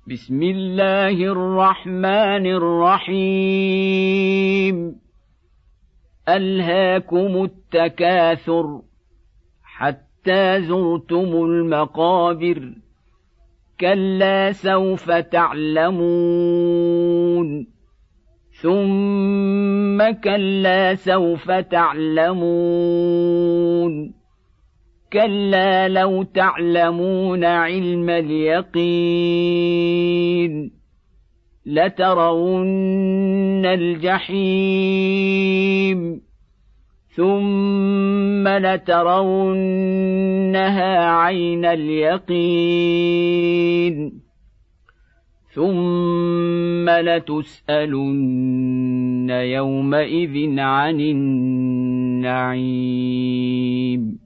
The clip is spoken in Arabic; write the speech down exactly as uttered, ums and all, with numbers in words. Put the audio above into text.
بسم الله الرحمن الرحيم ألهاكم التكاثر حتى زرتم المقابر كلا سوف تعلمون ثم كلا سوف تعلمون كلا لو تعلمون علم اليقين لترون الجحيم ثم لترونها عين اليقين ثم لتسألن يومئذ عن النعيم.